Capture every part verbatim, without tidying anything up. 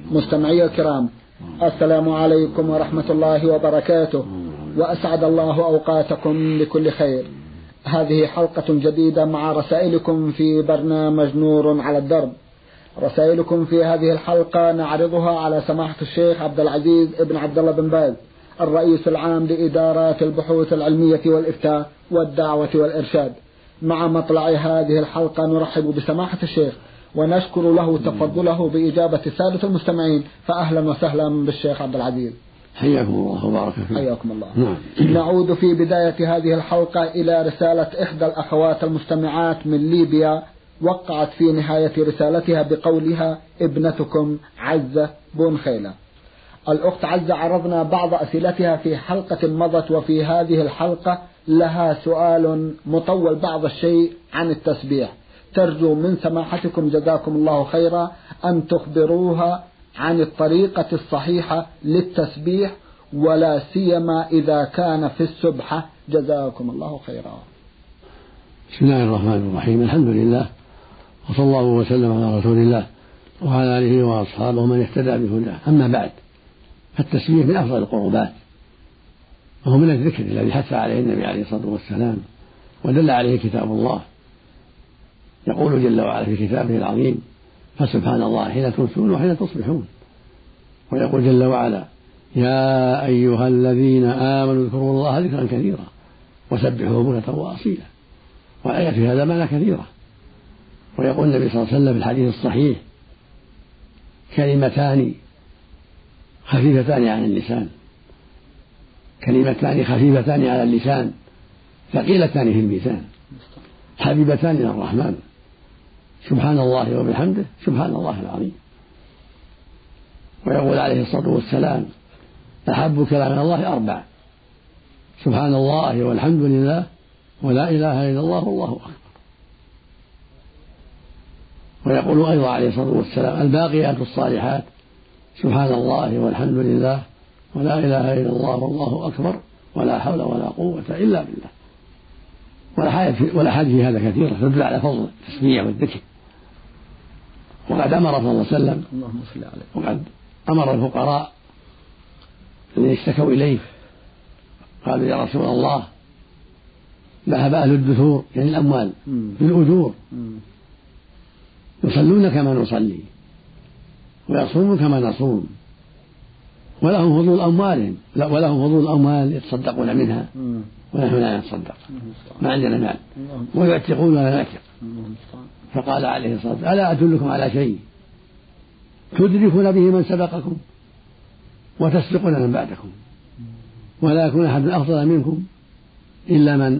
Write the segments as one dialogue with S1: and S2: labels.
S1: مستمعي الكرام، السلام عليكم ورحمة الله وبركاته، وأسعد الله أوقاتكم بكل خير. هذه حلقة جديدة مع رسائلكم في برنامج نور على الدرب. رسائلكم في هذه الحلقة نعرضها على سماحة الشيخ عبد العزيز ابن عبد الله بن باز، الرئيس العام لإدارات البحوث العلمية والإفتاء والدعوة والإرشاد. مع مطلع هذه الحلقة نرحب بسماحة الشيخ ونشكر له تفضله بإجابة السادة المستمعين، فأهلا وسهلا بالشيخ عبد العزيز.
S2: حياكم الله وبارك فيكم.
S1: حياكم الله.
S2: نعم.
S1: نعود في بداية هذه الحلقة إلى رسالة إحدى الأخوات المستمعات من ليبيا، وقعت في نهاية رسالتها بقولها: ابنتكم عزة بن خيلة. الأخت عزة عرضنا بعض أسئلتها في حلقة مضت، وفي هذه الحلقة لها سؤال مطول بعض الشيء عن التسبيح، ترجو من سماحتكم جزاكم الله خيرا أن تخبروها عن الطريقة الصحيحة للتسبيح، ولا سيما إذا كان في السبحة، جزاكم الله خيرا.
S2: بسم الله الرحمن الرحيم، الحمد لله وصلى الله وسلم على رسول الله وعلى آله وأصحابه من اهتدى بهداه. أما بعد، فالتسبيح من أفضل القربات، وهو من الذكر الذي حث عليه النبي عليه الصلاة والسلام ودل عليه كتاب الله. يقول جل وعلا في كتابه العظيم: فسبحان الله حين تمسون وحين تصبحون. ويقول جل وعلا: يا أيها الذين آمنوا اذكروا الله ذكرا كثيرا وسبحوه بكرة وأصيلا. وآيات في هذا معنى كثيرة. ويقول النبي صلى الله عليه وسلم في الحديث الصحيح: كلمتان خفيفتان على اللسان كلمتان خفيفتان على اللسان ثقيلتان في الميزان حبيبتان إلى الرحمن، سبحان الله وبحمده سبحان الله العظيم. ويقول عليه الصلاة والسلام: أحب كلام إلى الله أربع: سبحان الله والحمد لله ولا إله إلا الله والله أكبر. ويقول أيضا عليه الصلاة والسلام: الباقيات الصالحات: سبحان الله والحمد لله ولا إله إلا الله والله أكبر ولا حول ولا قوة إلا بالله. والأحاديث في هذا كثيرة تدل على فضل التسبيح والذكر. وقد أمر صلى الله عليه وسلم وقد أمر الفقراء الذين اشتكوا إليه، قالوا: يا رسول الله، ذهب أهل الدثور يعني الأموال بالأجور، يصلون كما نصلي ويصومون كما نصوم، ولهم فضول أموالهم ولهم فضول أموال يتصدقون منها ونحن لا نتصدق، ما عندنا مال، ويعتقون ولا نعتق. فقال عليه الصلاة والسلام: ألا أدلكم على شيء تدركون به من سبقكم وتسبقون من بعدكم، ولا يكون أحد أفضل منكم إلا من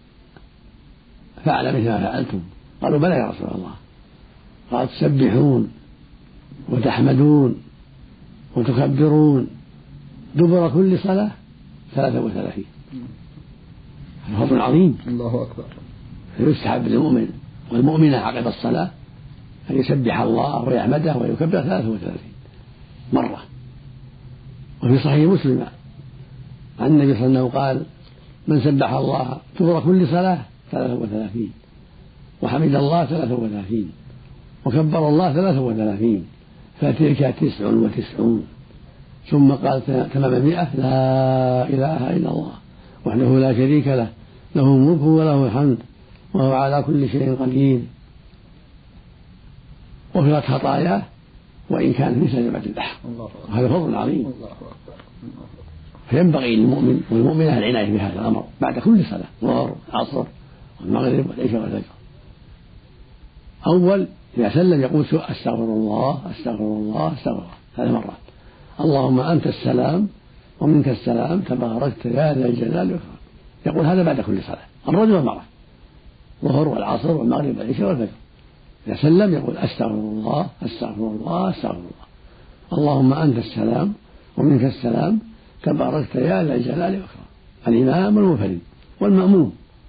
S2: فعل مثل ما فعلتم؟ قالوا: بلى يا رسول الله. قال: تسبحون وتحمدون وتكبرون دبر كل صلاة ثلاثة وثلاثين. فضل عظيم.
S1: الله أكبر.
S2: فيستحب للمؤمن والمؤمنة عقب الصلاة أن يسبح الله ويحمده ويكبر ثلاثة وثلاثين مرة. وفي صحيح مسلم عن النبي صلى الله عليه وسلم قال: من سبح الله دبر كل صلاة ثلاثة وثلاثين، وحمد الله ثلاثة وثلاثين، وكبر الله ثلاثة وثلاثين، فتلك تسع وتسعون. ثم قال تمام مئة: لا إله إلا الله وحده لا شريك له، له الملك وله الحمد وهو على كل شيء قدير، وغفرت خطاياه وإن كانت مثل جبل البحر. هذا فضل عظيم. فينبغي للمؤمن والمؤمنة العناية بهذا الأمر بعد كل صلاة، الظهر والعصر والمغرب والعشاء والفجر. أول إذا سلم يقول: أستغفر الله أستغفر الله أستغفر الله ثلاث مرات. اللهم أنت السلام ومنك السلام تباركت يا ذا الجلال والإكرام. يقول هذا بعد كل صلاة، الرجل والمرأة، الظهر والعصر والمغرب والعشاء والفجر. إذا سلم يقول: أستغفر الله أستغفر الله أستغفر الله. اللهم أنت السلام ومنك السلام تباركت يا ذا الجلال والإكرام. الإمام والمنفرد والمأموم.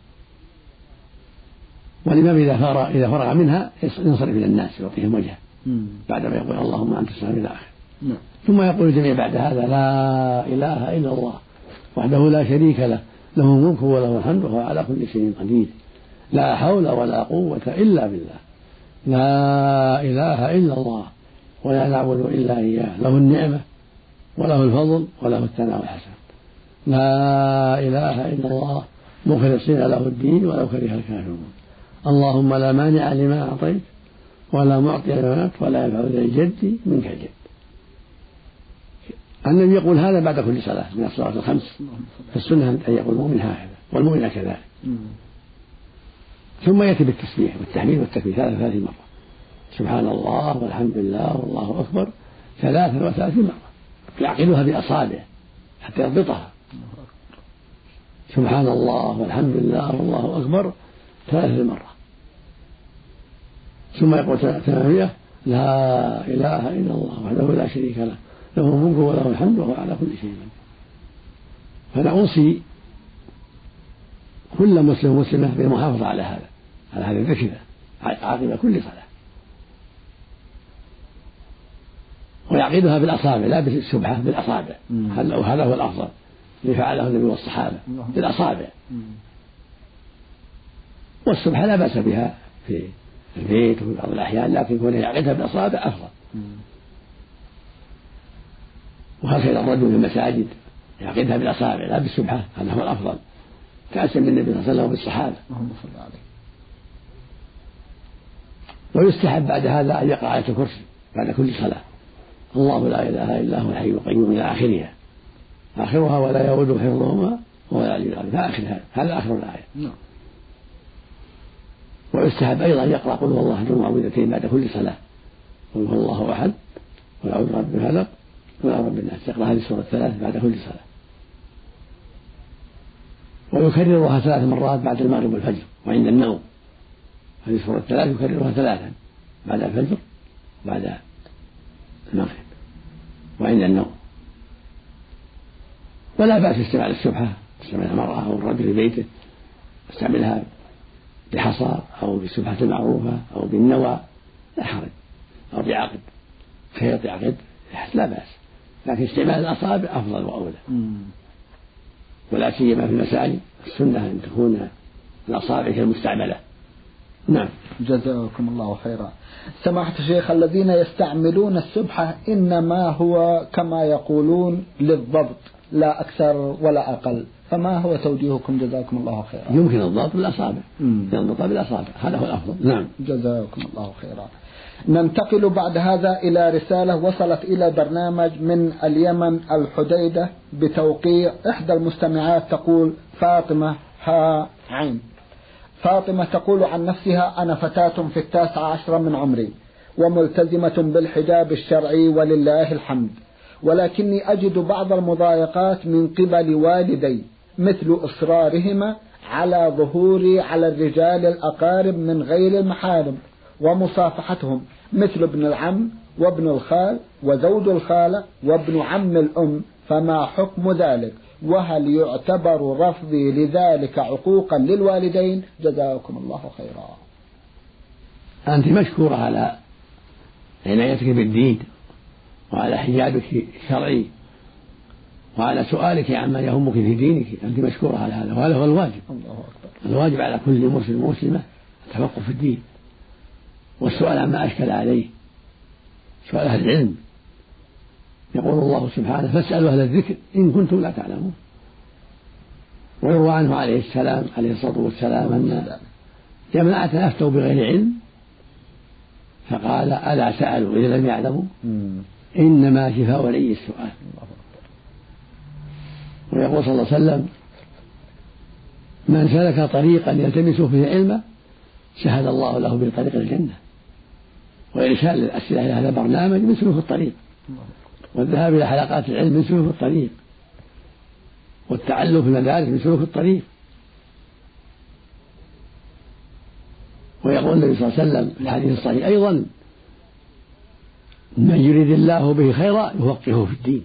S2: والإمام إذا فرغ إذا فرغ منها ينصرف إلى الناس يعطيهم وجهه بعدما يقول: اللهم أنت السلام إلى آخره. ثم يقول الجميع بعد هذا: لا إله إلا الله وحده لا شريك له، له الملك وله الحمد وهو على كل شيء قدير، لا حول ولا قوة إلا بالله. لا إله إلا الله ولا نعبد إلا إياه، له النعمة وله الفضل وله الثناء الحسن. لا إله إلا الله مخلصين له الدين ولو كره الكافرون. اللهم لا مانع لما أعطيت ولا معطي لما منعت ولا ينفع ذا الجد منك الجد. النبي يقول هذا بعد كل صلاة من الصلاة الخمس، فالسنة أن يقول المؤمن هكذا والمؤمن كذلك. ثم يأتي بالتسبيح والتحميد والتكبير ثلاث ثلاثين مرة، سبحان الله والحمد لله والله أكبر ثلاثا وثلاثين مرة، يعقلها بأصابعه حتى يضبطها. سبحان الله والحمد لله والله أكبر ثلاثين مرة، ثم يقول ثمانية لا إله إلا الله وحده لا شريك له له الملك وله الحمد وهو على كل شيء قدير. فنوصي كل مسلم ومسلمة بالمحافظة على هذا على هذا الذكر عقب كل صلاة، ويعقدها بالأصابع لا بالسبحة، بالأصابع. هذا هو الأفضل اللي فعله النبي والصحابة بالأصابع. والسبحة لا بأس بها في البيت وفي بعض الأحيان، لكن كونه يعقدها بالأصابع أفضل. وهكذا الرجل في المساجد يعقدها بالأصابع لا بالسبحة، هذا هو الأفضل كأسا من النبي صلى الله عليه وسلم وبالصحابة. ويستحب بعد هذا أن يقرأ آية الكرسي بعد كل صلاة، الله لا إله إلا هو الحي القيوم إلى آخرها آخرها ولا يؤوده حفظهما وهو العلي العظيم، فآخرها هذا آخر الآية. ويستحب أيضا أن يقرأ قل هو الله أحد معوذتين بعد كل صلاة، قل هو الله أحد قل أعوذ برب الفلق قل أعوذ برب الناس، يقرأ هذه السورة الثلاث بعد كل صلاة، ويكررها ثلاث مرات بعد المغرب والفجر وعند النوم. هذه السورة الثلاث يكررها ثلاثا بعد الفجر بعد المغرب وعند النوم. ولا بأس استعمال السبحة، استعملها المرأة أو الرجل في بيته، استعملها بحصى أو بالسبحة المعروفة أو بالنوى لا حرج، أو بعقد خيط يعقد لا بأس، لكن استعمال الأصابع أفضل وأولى. ولا سيما في المساجد السنة أن تكون الأصابع كالمستعملة. نعم.
S1: جزاكم الله خيرا. سماحة الشيخ، الذين يستعملون السبحة إنما هو كما يقولون للضبط لا أكثر ولا أقل، فما هو توجيهكم جزاكم الله خيرا؟
S2: يمكن الضبط بالأصابع، يضبط بالأصابع، هذا هو الأفضل. نعم.
S1: جزاكم الله خيرا. ننتقل بعد هذا إلى رسالة وصلت إلى برنامج من اليمن الحديدة بتوقيع إحدى المستمعات، تقول فاطمة ها عين. فاطمة تقول عن نفسها: أنا فتاة في التاسع عشر من عمري وملتزمة بالحجاب الشرعي ولله الحمد، ولكني أجد بعض المضايقات من قبل والدي، مثل إصرارهما على ظهوري على الرجال الأقارب من غير المحارم ومصافحتهم، مثل ابن العم وابن الخال وزوج الخالة وابن عم الأم، فما حكم ذلك؟ وهل يعتبر رفضي لذلك عقوقا للوالدين؟ جزاكم الله خيرا.
S2: أنت مشكورة على عنايتك بالدين وعلى حجابك الشرعي وعلى سؤالك عما يهمك في دينك، أنت مشكورة على هذا، وهذا هو الواجب. الله أكبر. الواجب على كل مسلم ومسلمة التفقه في الدين والسؤال عما أشكل عليه، سؤال أهل العلم. يقول الله سبحانه: فاسألوا أهل الذكر إن كنتم لا تعلمون. ويروى عنه عليه السلام عليه الصلاة والسلام أن جماعة أفتوا بغير علم فقال: ألا سألوا إذا لم يعلموا؟ إنما شفاء العي السؤال. ويقول صلى الله عليه وسلم: من سلك طريقا يلتمس فيه علما سهل الله له بطريق الجنة. وإرسال الأسئلة إلى هذا البرنامج من سلوك الطريق، والذهاب إلى حلقات العلم من سلوك الطريق، والتعلم في المدارس من سلوك الطريق. ويقول النبي صلى الله عليه وسلم في الحديث الصحيح أيضا: من يريد الله به خيرا يفقهه في الدين.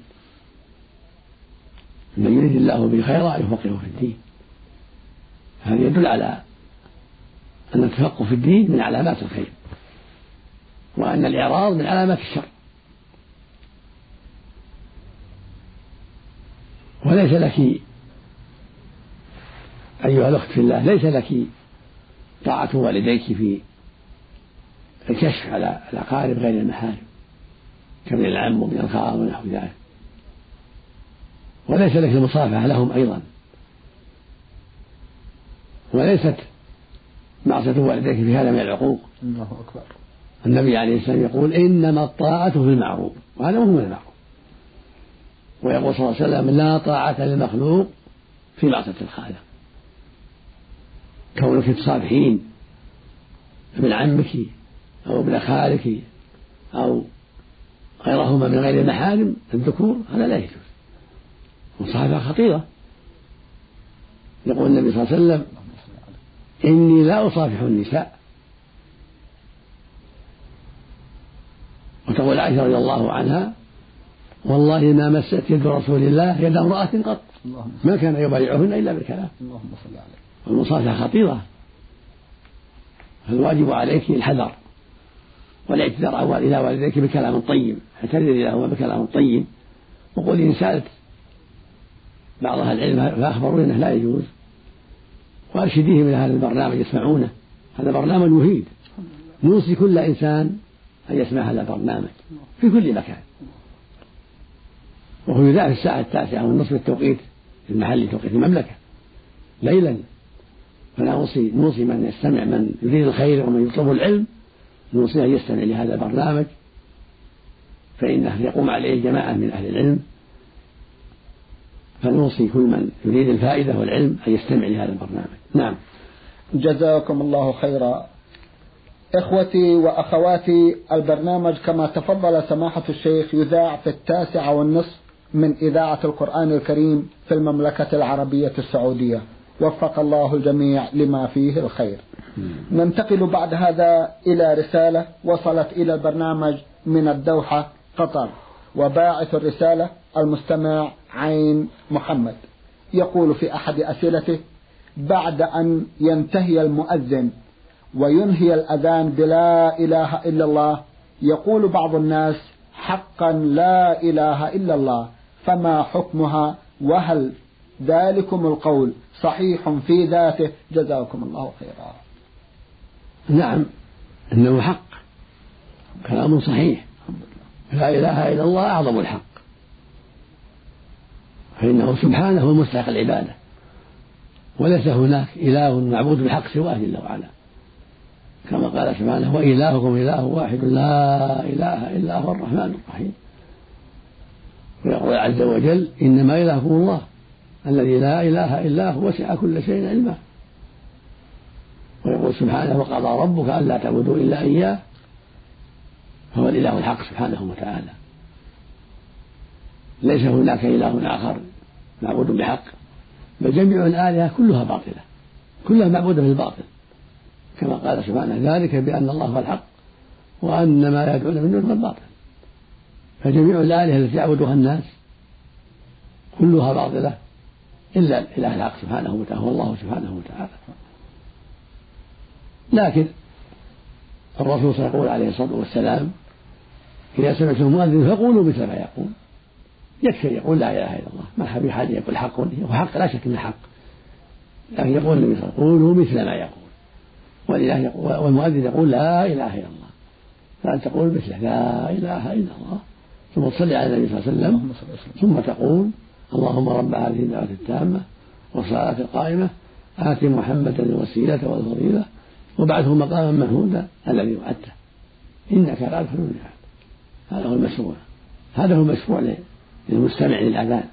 S2: من يريد الله به خيرا يفقهه في الدين. هذا يدل على أن التفقه في الدين من علامات الخير، وأن الإعراض من علامات الشر. وليس لك أيها الأخت في الله، ليس لك طاعة والديك في الكشف على الأقارب غير المحارم، كابن العم وابن الخال ونحو ذلك. وليس لك المصافحة لهم أيضا، وليست معصية والديك في هذا من العقوق.
S1: الله أكبر.
S2: النبي عليه السلام يقول إنما الطاعة في المعروف، وهذا مهم من المعروف. ويقول صلى الله عليه وسلم لا طاعة للمخلوق في معصية الخالق. كونك تصافحين ابن عمك أو ابن خالك أو غيرهما من غير المحارم الذكور هذا لا يجوز، مصافحة خطيرة. يقول النبي صلى الله عليه وسلم إني لا أصافح النساء. وتقول عائشة رضي الله عنها والله ما مست يد رسول الله يد امرأة قط، ما كان يبايعهن إلا بالكلام. والمصافحة خطيرة، فالواجب عليك الحذر والاعتذار إلى والديك بكلام طيب، اعتذري لهما بكلام طيب، وقل إن سألت بعض أهل العلم فأخبروا أنه لا يجوز، وأرشديهم إلى هذا البرنامج يسمعونه. هذا برنامج مفيد، نوصي كل إنسان أن يسمع هذا البرنامج في كل مكان، وهو يذاع في الساعة التاسعة والنصف التوقيت المحلي توقيت المملكة ليلا. فنوصي نوصي من يستمع، من يريد الخير ومن يطلب العلم، نوصي أن يستمع لهذا البرنامج، فإنه يقوم عليه جماعة من أهل العلم. فنوصي كل من يريد الفائدة والعلم أن يستمع لهذا البرنامج. نعم.
S1: جزاكم الله خيرا. إخوتي وأخواتي، البرنامج كما تفضل سماحة الشيخ يذاع في التاسعة والنصف من إذاعة القرآن الكريم في المملكة العربية السعودية، وفق الله الجميع لما فيه الخير. ننتقل بعد هذا إلى رسالة وصلت إلى البرنامج من الدوحة قطر، وباعث الرسالة المستمع عين محمد، يقول في أحد أسئلته: بعد أن ينتهي المؤذن وينهي الأذان بلا إله إلا الله، يقول بعض الناس حقا لا إله إلا الله، فما حكمها؟ وهل ذلكم القول صحيح في ذاته؟ جزاكم الله خيرا.
S2: نعم، إنه حق، كلام صحيح، لا إله إلا الله أعظم الحق، فإنه سبحانه المستحق العبادة، وليس هناك إله معبود بحق سواه جل وعلا، كما قال سبحانه: وإلهكم إله واحد لا إله إلا هو الرحمن الرحيم. ويقول عز وجل: إنما إلهكم الله الذي لا إله إلا هو وسع كل شيء علما. ويقول سبحانه: وقضى ربك ألا تعبدوا إلا إياه، هو الإله الحق سبحانه وتعالى، ليس هناك إله آخر معبود بحق، بل جميع الآلهة كلها باطلة، كلها معبودة بالباطل، كما قال سبحانه: ذلك بأن الله هو الحق وأن ما يدعون من دونه الباطل. فجميع الآلهة التي يعبدها الناس كلها باطلة إلا الإله الحق سبحانه وتعالى، هو الله سبحانه وتعالى. لكن الرسول صلى الله عليه الصلاة والسلام إذا سمعتم المؤذن فقولوا مثل ما يقول، يكفي يقول لا إله إلا الله، ما في حال يقول حق، وحق لا شك أنه حق، لكن يقول النبي صلى الله عليه وسلم: قولوا مثل ما يقول. والمؤذن يقول لا إله إلا الله، فأنت تقول مثله لا إله إلا الله، ثم تصلي على النبي صلى الله عليه وسلم، ثم تقول: اللهم رب هذه الدعوة التامة والصلاة القائمة آت محمدا الوسيلة والفضيلة وابعثه مقاما محمودا الذي وعدته إنك لا تخلف الميعاد. هذا هو المشروع، هذا هو المشروع للمستمع للأذان،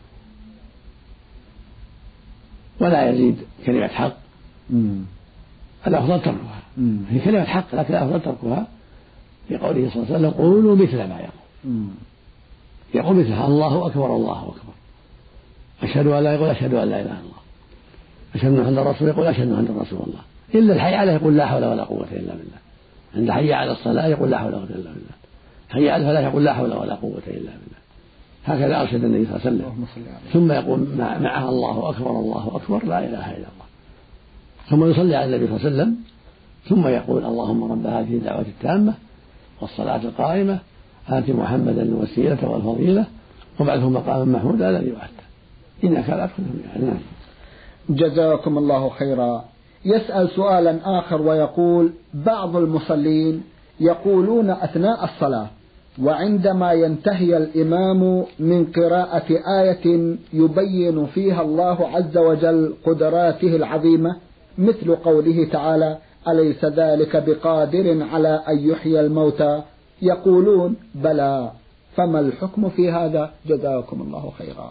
S2: ولا يزيد كلمة حق، الأفضل تركها. هي كلمة حق لكن الأفضل تركها، لقوله صلى الله عليه وسلم: قولوا مثل ما يقول. يقول مثلها: الله أكبر الله أكبر، أشهد أن لا يقول أشهد أن لا إله إلا الله، أشهد أن محمدا رسول يقول أشهد أن محمدا رسول الله، إلا الحي عليه يقول لا حول ولا قوة إلا بالله، عند حي على الصلاة يقول لا حول ولا قوة إلا بالله، حي على الفلاح يقول لا حول ولا قوة إلا بالله. هكذا أرشد النبي صلى الله عليه وسلم. ثم يقول معها: الله أكبر الله أكبر لا إله إلا الله، ثم يصلي على النبي صلى الله عليه وسلم، ثم يقول: اللهم رب هذه الدعوة التامة والصلاة القائمة آت محمدا الوسيلة والفضيلة وابعثه مقاما محمودا الذي وعدته إنك لا تخلف الميعاد.
S1: جزاكم الله خيرا. يسأل سؤالا آخر ويقول: بعض المصلين يقولون أثناء الصلاة: وعندما ينتهي الإمام من قراءة آية يبين فيها الله عز وجل قدراته العظيمة مثل قوله تعالى أليس ذلك بقادر على أن يحيي الموتى يقولون بلى، فما الحكم في هذا؟ جزاكم الله خيرا.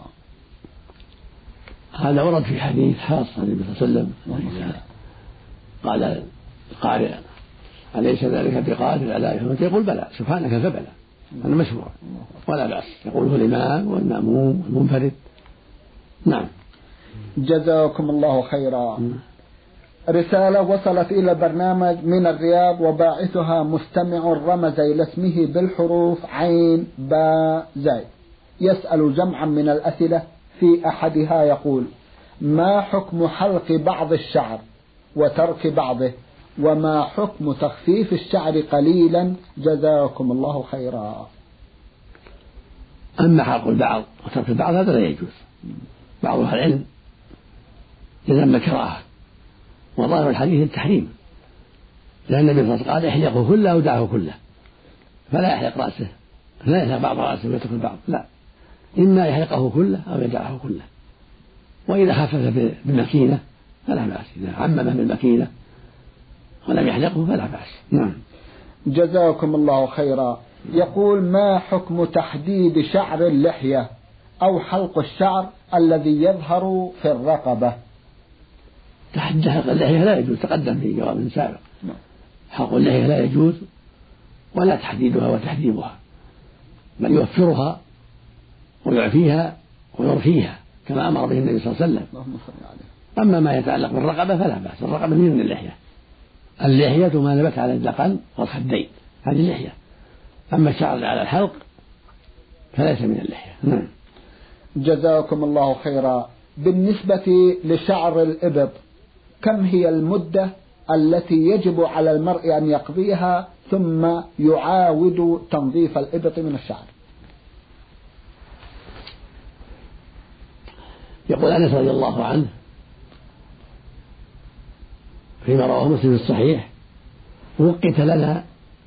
S2: هذا ورد في حديث خاص عن النبي صلى الله عليه وسلم قال القارئ أليس ذلك بقادر على أن يحيي الموتى يقول بلى سبحانك فبلى، هذا مشروع ولا بأس، يقوله الإمام والمأموم والمنفرد. نعم.
S1: جزاكم الله خيرا. رسالة وصلت إلى البرنامج من الرياض وباعثها مستمع رمز إلى اسمه بالحروف عين باء زاي، يسأل جمعا من الأسئلة، في أحدها يقول: ما حكم حلق بعض الشعر وترك بعضه، وما حكم تخفيف الشعر قليلا؟ جزاكم الله خيرا.
S2: أما حلق البعض وترك البعض هذا لا يجوز، بعض أهل العلم يذم الكراهة، وظاهر الحديث التحريم، لأن النبي صلى الله عليه وسلم قال احلقه كله أو دعه كله، فلا يحلق رأسه، لا يحلق بعض رأسه ويترك البعض، لا، إما يحلقه كله أو يدعه كله، وإذا خفف بمكينة فلا بأس، إذا عممه بالمكينة ولم يحلقه فلا بأس. نعم.
S1: جزاكم الله خيرا. يقول: ما حكم تحديد شعر اللحية أو حلق الشعر الذي يظهر في الرقبة؟
S2: تحديد حلق اللحية لا يجوز، تقدم في جواب سابق. حلق اللحية لا يجوز، ولا تحديدها وتحديبها، بل يوفرها ويعفيها ويرخيها كما أمر به النبي صلى الله عليه وسلم. أما ما يتعلق بالرقبة فلا بأس، الرقبة من اللحية، اللحية ما نبت على الذقن والخدين، هذه اللحية، أما الشعر على الحلق فليس من اللحية. نعم.
S1: جزاكم الله خيرا. بالنسبة لشعر الإبط، كم هي المدة التي يجب على المرء أن يقضيها ثم يعاود تنظيف الإبط من الشعر؟
S2: يقول أنس رضي الله عنه فيما رواه مسلم في الصحيح: وقت لنا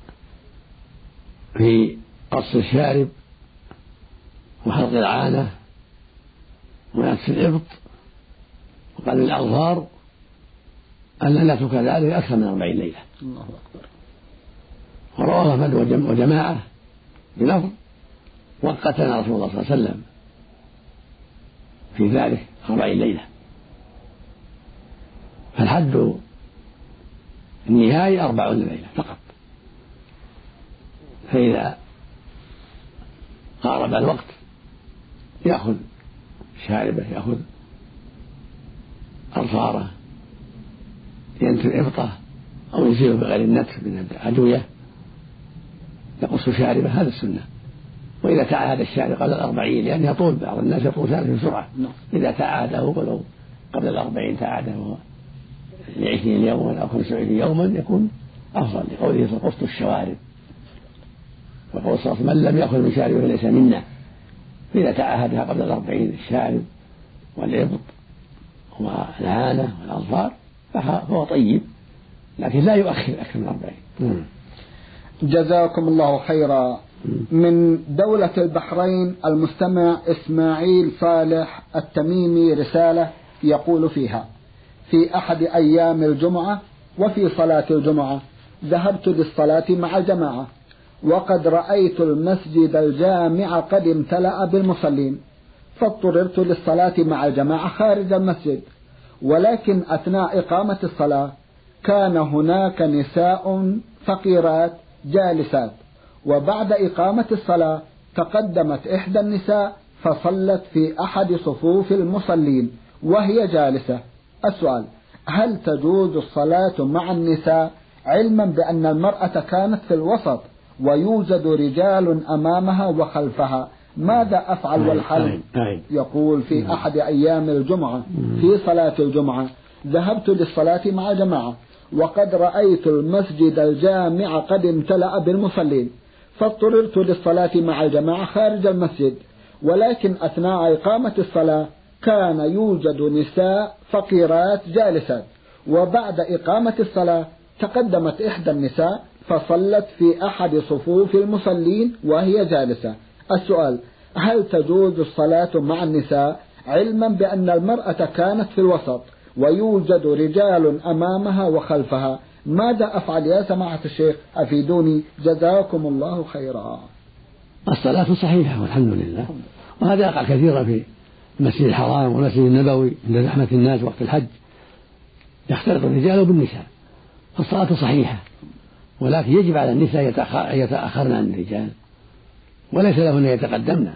S2: في قص الشارب وحلق العانة ونكس الإبط وقلم الأظفار أن نترك ذلك أكثر من أربعين ليلة.
S1: الله أكبر.
S2: ورواه أحمد وجماعة بلفظ: وقتنا رسول الله صلى الله عليه وسلم في ذلك أربعين ليلة. فالحد النهائي أربعون ليلة فقط، فإذا قارب الوقت يأخذ شاربه، يأخذ أظفاره، ينتر إبطه أو يزيله بغير النتر من الأدوية، يقص شاربه، هذا السنة. وإذا تعاهد الشارب قبل الأربعين، لأن يطول بعض الناس يطول شاربه بسرعة، إذا تعاهده ولو قبل الأربعين تعاهده لعشرين يوما أو خمسة وعشرين يوما يكون أفضل، لقوله: قصت الشوارب، وقول صلى الله عليه وسلم: من لم يأخذ من شاربه فليس منا. فإذا تعاهدها قبل الأربعين الشارب والإبط والعانة والأظفار فهو طيب، لكن لا يؤخر أكثر من أربعين.
S1: جزاكم الله خيرا. من دولة البحرين المستمع إسماعيل صالح التميمي رسالة يقول فيها: في أحد أيام الجمعة وفي صلاة الجمعة ذهبت للصلاة مع جماعة، وقد رأيت المسجد الجامع قد امتلأ بالمصلين، فاضطررت للصلاة مع الجماعة خارج المسجد، ولكن أثناء إقامة الصلاة كان هناك نساء فقيرات جالسات، وبعد إقامة الصلاة تقدمت إحدى النساء فصلت في أحد صفوف المصلين وهي جالسة. السؤال: هل تجوز الصلاة مع النساء علما بأن المرأة كانت في الوسط ويوجد رجال أمامها وخلفها؟ ماذا أفعل والحل؟ يقول: في أحد أيام الجمعة في صلاة الجمعة ذهبت للصلاة مع جماعة، وقد رأيت المسجد الجامع قد امتلأ بالمصلين، فاضطررت للصلاة مع الجماعة خارج المسجد، ولكن أثناء إقامة الصلاة كان يوجد نساء فقيرات جالسات، وبعد إقامة الصلاة تقدمت إحدى النساء فصلت في أحد صفوف المصلين وهي جالسة. السؤال: هل تجوز الصلاة مع النساء علما بأن المرأة كانت في الوسط ويوجد رجال أمامها وخلفها؟ ماذا أفعل يا سماحة الشيخ؟ أفيدوني جزاكم الله خيرا.
S2: الصلاة صحيحة والحمد لله، وهذا يقع كثيرا في المسجد الحرام والمسجد النبوي عند زحمة الناس وقت الحج، يختلط الرجال بالنساء، فالصلاة صحيحة، ولكن يجب على النساء يتأخرن عن الرجال، وليس لهن أن يتقدمن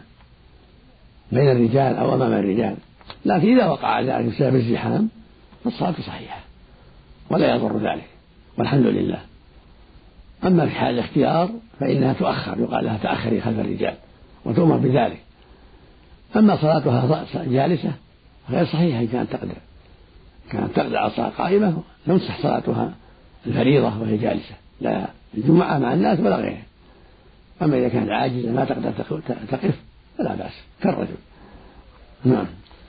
S2: بين الرجال أو أمام الرجال، لكن إذا وقع ذلك بسبب الزحام فالصلاة صحيحة ولا يضر ذلك والحمد لله. أما في حال الاختيار فإنها تؤخر، يقال لها تأخري خلف الرجال وتؤمر بذلك. أما صلاتها جالسة غير صحيحة، إن كانت تقدر كانت تقدر على الصلاة قائمة لم تصح صلاتها الفريضة وهي جالسة، لا الجمعة مع الناس ولا غيرها. أما إذا كانت عاجزة ما تقدر تقف فلا بأس كالرجل. نعم.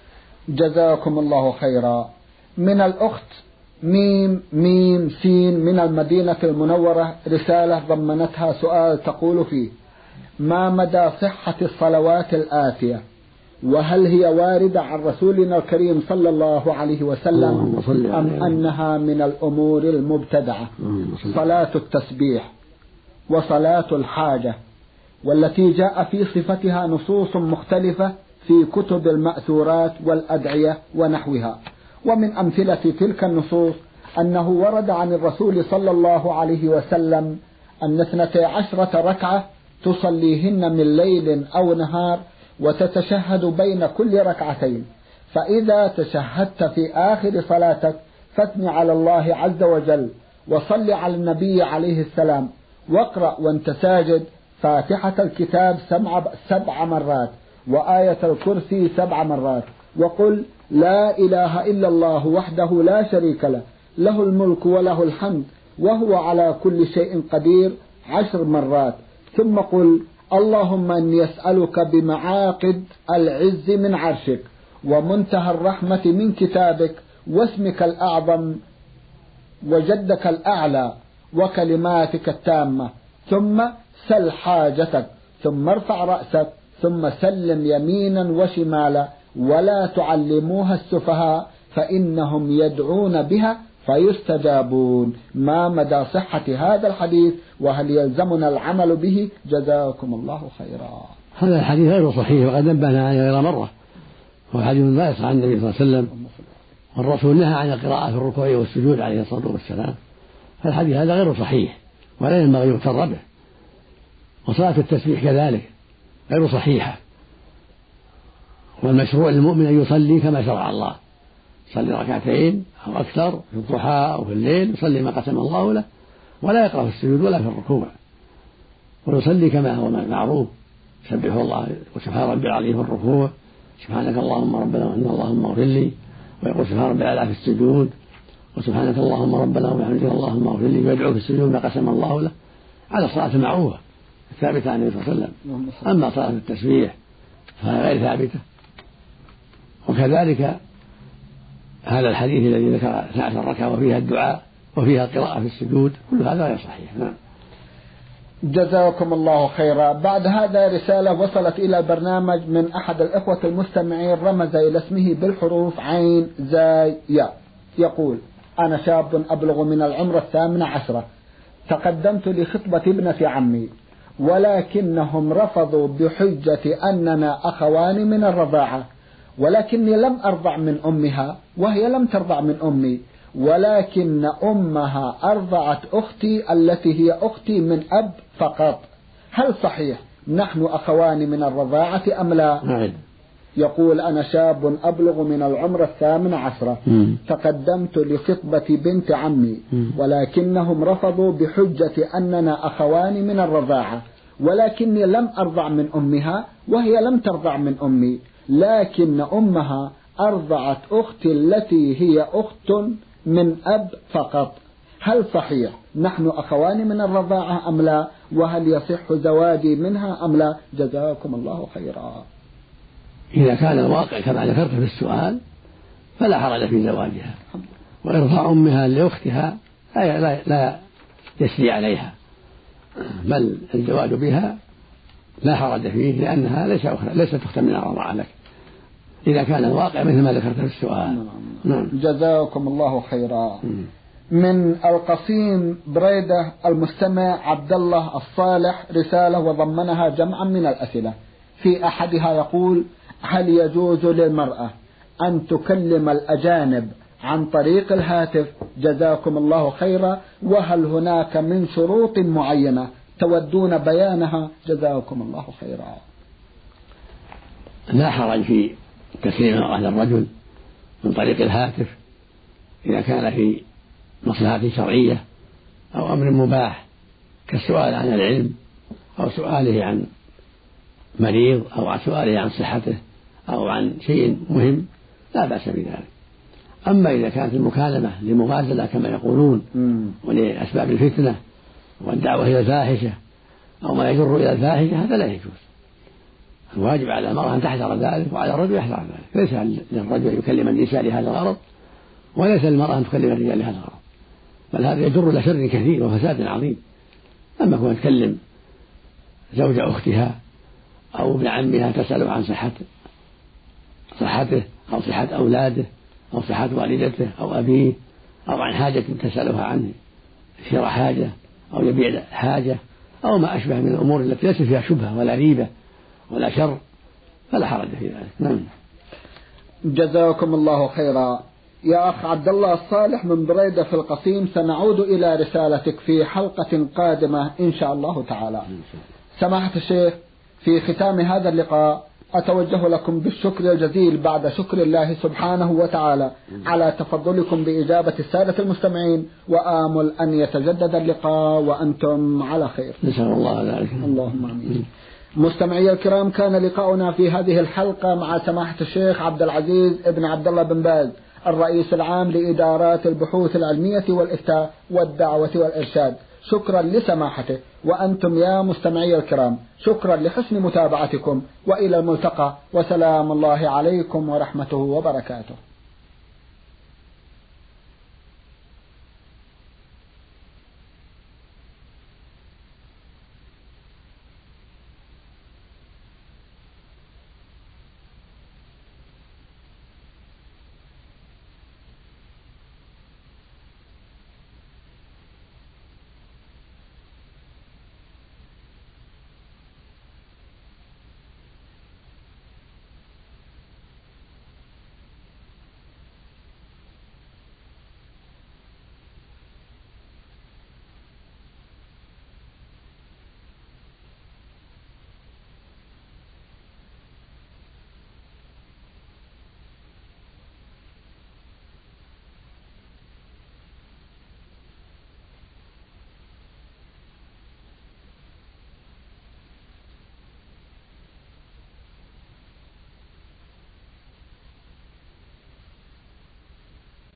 S1: جزاكم الله خيرا. من الأخت ميم ميم سين من المدينة المنورة رسالة ضمنتها سؤال تقول فيه: ما مدى صحة الصلوات الآتية؟ وهل هي واردة عن رسولنا الكريم صلى الله عليه وسلم أم أنها من الأمور المبتدعة؟ صلاة التسبيح وصلاة الحاجة، والتي جاء في صفتها نصوص مختلفة في كتب المأثورات والأدعية ونحوها. ومن أمثلة تلك النصوص أنه ورد عن الرسول صلى الله عليه وسلم أن اثنتي عشرة ركعة تصليهن من ليل أو نهار، وتتشهد بين كل ركعتين، فإذا تشهدت في آخر صلاتك فاثني على الله عز وجل وصل على النبي عليه السلام، واقرأ وانت ساجد فاتحة الكتاب سبع مرات وآية الكرسي سبع مرات، وقل لا إله إلا الله وحده لا شريك له، له الملك وله الحمد وهو على كل شيء قدير عشر مرات، ثم قل اللهم إني أسألك بمعاقد العز من عرشك ومنتهى الرحمة من كتابك واسمك الأعظم وجدك الأعلى وكلماتك التامة، ثم سل حاجتك، ثم ارفع رأسك، ثم سلم يمينا وشمالا، ولا تعلموها السفهاء فإنهم يدعون بها فيستجابون. ما مدى صحة هذا الحديث وهل يلزمنا العمل به؟ جزاكم الله خيرا.
S2: هذا الحديث غير صحيح وقد نبهنا عليه غير مرة، هو حديث لا يصح عن النبي صلى الله عليه وسلم، والرسول نهى عن القراءة في الركوع والسجود عليه الصلاة والسلام، فالحديث هذا غير صحيح ولا ينبغي يغتر به. وصلاة التسبيح كذلك غير صحيحة، والمشروع للمؤمن أن يصلي كما شرع الله، يصلي ركعتين أو أكثر في الضحى أو في الليل، يصلي ما قسم الله له، ولا يقرأ في السجود ولا في الركوع، ويصلي كما هو معروف، يسبح الله وسبحان ربي العظيم في الركوع، سبحانك اللهم ربنا وأنت اللهم اغفر لي، ويقول سبحان ربي الأعلى في السجود، وسبحانك اللهم ربنا وبحمدك اللهم اغفر لي، ويدعو في السجود ما قسم الله له، على الصلاة المعروفة الثابتة عن النبي صلى الله عليه وسلم. أما صلاة التسبيح فهي غير ثابتة. وكذلك هذا الحديث الذي ذكر اثنتي عشرة ركعة وفيها الدعاء وفيها قراءة في السجود كل هذا غير صحيح. نعم.
S1: جزاكم الله خيرا. بعد هذا رسالة وصلت إلى البرنامج من أحد الإخوة المستمعين رمز إلى اسمه بالحروف عين زاي ياء، يقول: أنا شاب أبلغ من العمر الثامن عشرة، تقدمت لخطبة ابنة عمي ولكنهم رفضوا بحجة أننا أخوان من الرضاعة، ولكني لم أرضع من أمها وهي لم ترضع من أمي، ولكن أمها أرضعت أختي التي هي أختي من أب فقط، هل صحيح نحن أخوان من الرضاعة أم لا؟
S2: نعم.
S1: يقول: أنا شاب أبلغ من العمر الثامن عشرة، تقدمت لخطبة بنت عمي ولكنهم رفضوا بحجة أننا أخوان من الرضاعة، ولكني لم أرضع من أمها وهي لم ترضع من أمي، لكن أمها أرضعت أختي التي هي أخت من أب فقط، هل صحيح نحن أخوان من الرضاعة أم لا؟ وهل يصح زواجي منها أم لا؟ جزاكم الله خيرا.
S2: إذا كان الواقع كما ذكرت في السؤال فلا حرج في زواجها، وإرضاع أمها لأختها لا, لا, لا يسري عليها، بل الزواج بها لا حرج فيه لأنها ليس ليست أختا من الرضاعة لك إذا كان الواقع مثل ما ذكرت في السؤال.
S1: نعم. جزاكم الله خيرا. من القصيم بريدة المستمع عبد الله الصالح رسالة وضمنها جمعا من الأسئلة. في أحدها يقول: هل يجوز للمرأة أن تكلم الأجانب عن طريق الهاتف؟ جزاكم الله خيرا، وهل هناك من شروط معينة تودون بيانها؟ جزاكم الله خيرا.
S2: لا حرج في تكليم أهل الرجل من طريق الهاتف إذا كان في مصلحة شرعية أو أمر مباح كالسؤال عن العلم أو سؤاله عن مريض أو عن سؤاله عن صحته أو عن شيء مهم لا بأس بذلك. أما إذا كانت المكالمة لمغازلة كما يقولون ولأسباب الفتنة والدعوة إلى الفاحشة أو ما يجر إلى الفاحشة هذا لا يجوز. الواجب على المرأة أن تحذر ذلك وعلى الرجل يحذر ذلك. ليس للرجل أن يكلم النساء لهذا الغرض وليس للمرأة أن تكلم الرجال لهذا الغرض، بل هذا يجر إلى شر كثير وفساد عظيم. أما كون تكلم زوج أختها أو ابن عمها تسأله عن صحته صحته أو صحة أولاده أو صحة والدته أو أبيه أو عن حاجة تسألها عنه شراء حاجة أو يبيع حاجة أو ما أشبه من الأمور التي ليس فيها شبهة ولا ريبة ولا شر فلا حرج في ذلك. نعم.
S1: جزاكم الله خيرا. يا أخ عبد الله الصالح من بريدة في القصيم، سنعود إلى رسالتك في حلقة قادمة إن شاء الله تعالى. سماحة الشيخ، في ختام هذا اللقاء أتوجه لكم بالشكر الجزيل بعد شكر الله سبحانه وتعالى على تفضلكم بإجابة السادة المستمعين، وآمل أن يتجدد اللقاء وأنتم على خير.
S2: نسأل الله ذلك.
S1: اللهم آمين. مستمعي الكرام، كان لقاؤنا في هذه الحلقة مع سماحة الشيخ عبد العزيز ابن عبد الله بن باز الرئيس العام لإدارات البحوث العلمية والإفتاء والدعوة والإرشاد. شكرا لسماحته، وأنتم يا مستمعي الكرام شكرا لحسن متابعتكم، وإلى الملتقى، وسلام الله عليكم ورحمته وبركاته.